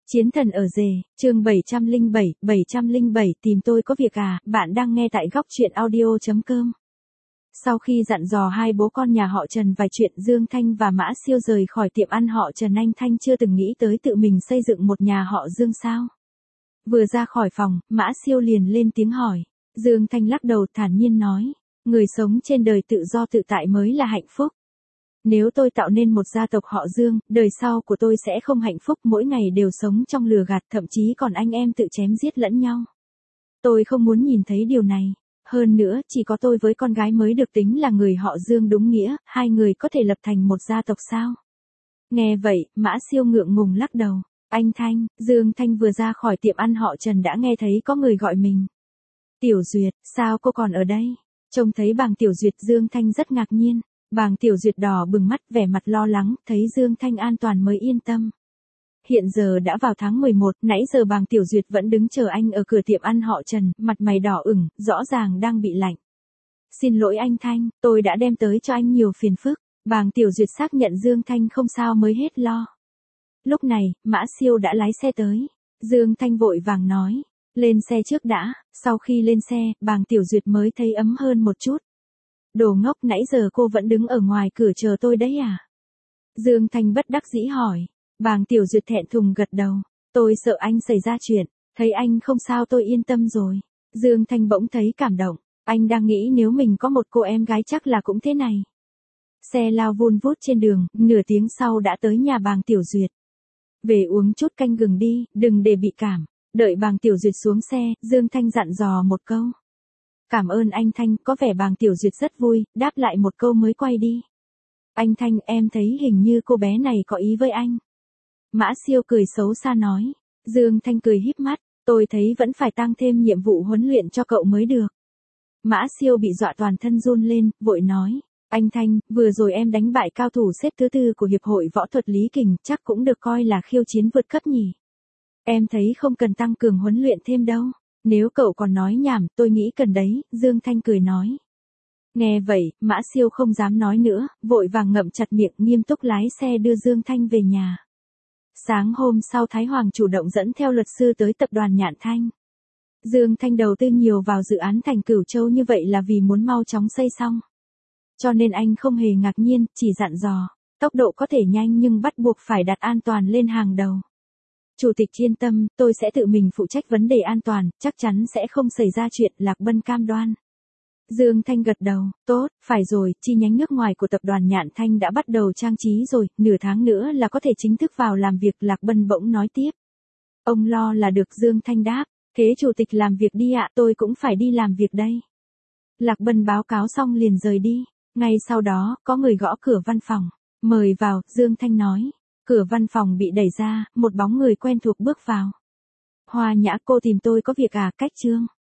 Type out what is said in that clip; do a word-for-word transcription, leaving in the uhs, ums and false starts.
Chiến thần ở rể, chương bảy trăm lẻ bảy, bảy trăm lẻ bảy tìm tôi có việc à, bạn đang nghe tại góc truyện audio chấm com. Sau khi dặn dò hai bố con nhà họ Trần vài chuyện, Dương Thanh và Mã Siêu rời khỏi tiệm ăn họ Trần, anh Thanh chưa từng nghĩ tới tự mình xây dựng một nhà họ Dương sao. Vừa ra khỏi phòng, Mã Siêu liền lên tiếng hỏi. Dương Thanh lắc đầu thản nhiên nói, người sống trên đời tự do tự tại mới là hạnh phúc. Nếu tôi tạo nên một gia tộc họ Dương, đời sau của tôi sẽ không hạnh phúc, mỗi ngày đều sống trong lừa gạt, thậm chí còn anh em tự chém giết lẫn nhau. Tôi không muốn nhìn thấy điều này. Hơn nữa, chỉ có tôi với con gái mới được tính là người họ Dương đúng nghĩa, hai người có thể lập thành một gia tộc sao? Nghe vậy, Mã Siêu ngượng ngùng lắc đầu. Anh Thanh, Dương Thanh vừa ra khỏi tiệm ăn họ Trần đã nghe thấy có người gọi mình. Tiểu Duyệt, sao cô còn ở đây? Trông thấy bàng Tiểu Duyệt, Dương Thanh rất ngạc nhiên. Bàng Tiểu Duyệt đỏ bừng mắt, vẻ mặt lo lắng, thấy Dương Thanh an toàn mới yên tâm. Hiện giờ đã vào tháng mười một, nãy giờ bàng Tiểu Duyệt vẫn đứng chờ anh ở cửa tiệm ăn họ Trần, mặt mày đỏ ửng, rõ ràng đang bị lạnh. Xin lỗi anh Thanh, tôi đã đem tới cho anh nhiều phiền phức. Bàng Tiểu Duyệt xác nhận Dương Thanh không sao mới hết lo. Lúc này, Mã Siêu đã lái xe tới. Dương Thanh vội vàng nói, lên xe trước đã. Sau khi lên xe, bàng Tiểu Duyệt mới thấy ấm hơn một chút. Đồ ngốc, nãy giờ cô vẫn đứng ở ngoài cửa chờ tôi đấy à? Dương Thanh bất đắc dĩ hỏi. Bàng Tiểu Duyệt thẹn thùng gật đầu. Tôi sợ anh xảy ra chuyện, thấy anh không sao tôi yên tâm rồi. Dương Thanh bỗng thấy cảm động, anh đang nghĩ nếu mình có một cô em gái chắc là cũng thế này. Xe lao vun vút trên đường, nửa tiếng sau đã tới nhà bàng Tiểu Duyệt. Về uống chút canh gừng đi, đừng để bị cảm. Đợi bàng Tiểu Duyệt xuống xe, Dương Thanh dặn dò một câu. Cảm ơn anh Thanh, có vẻ bàng Tiểu Duyệt rất vui, đáp lại một câu mới quay đi. Anh Thanh, em thấy hình như cô bé này có ý với anh. Mã Siêu cười xấu xa nói. Dương Thanh cười híp mắt, tôi thấy vẫn phải tăng thêm nhiệm vụ huấn luyện cho cậu mới được. Mã Siêu bị dọa toàn thân run lên, vội nói. Anh Thanh, vừa rồi em đánh bại cao thủ xếp thứ tư của Hiệp hội Võ thuật Lý Kình, chắc cũng được coi là khiêu chiến vượt cấp nhỉ. Em thấy không cần tăng cường huấn luyện thêm đâu. Nếu cậu còn nói nhảm, tôi nghĩ cần đấy, Dương Thanh cười nói. Nghe vậy, Mã Siêu không dám nói nữa, vội vàng ngậm chặt miệng, nghiêm túc lái xe đưa Dương Thanh về nhà. Sáng hôm sau, Thái Hoàng chủ động dẫn theo luật sư tới tập đoàn Nhạn Thanh. Dương Thanh đầu tư nhiều vào dự án thành Cửu Châu như vậy là vì muốn mau chóng xây xong. Cho nên anh không hề ngạc nhiên, chỉ dặn dò, tốc độ có thể nhanh nhưng bắt buộc phải đặt an toàn lên hàng đầu. Chủ tịch yên tâm, tôi sẽ tự mình phụ trách vấn đề an toàn, chắc chắn sẽ không xảy ra chuyện, Lạc Bân cam đoan. Dương Thanh gật đầu, tốt, phải rồi, chi nhánh nước ngoài của tập đoàn Nhạn Thanh đã bắt đầu trang trí rồi, nửa tháng nữa là có thể chính thức vào làm việc, Lạc Bân bỗng nói tiếp. Ông lo là được, Dương Thanh đáp, thế chủ tịch làm việc đi ạ, tôi cũng phải đi làm việc đây. Lạc Bân báo cáo xong liền rời đi, ngay sau đó, có người gõ cửa văn phòng, mời vào, Dương Thanh nói. Cửa văn phòng bị đẩy ra, một bóng người quen thuộc bước vào. Hoa Nhã, cô tìm tôi có việc à, Cách Trương.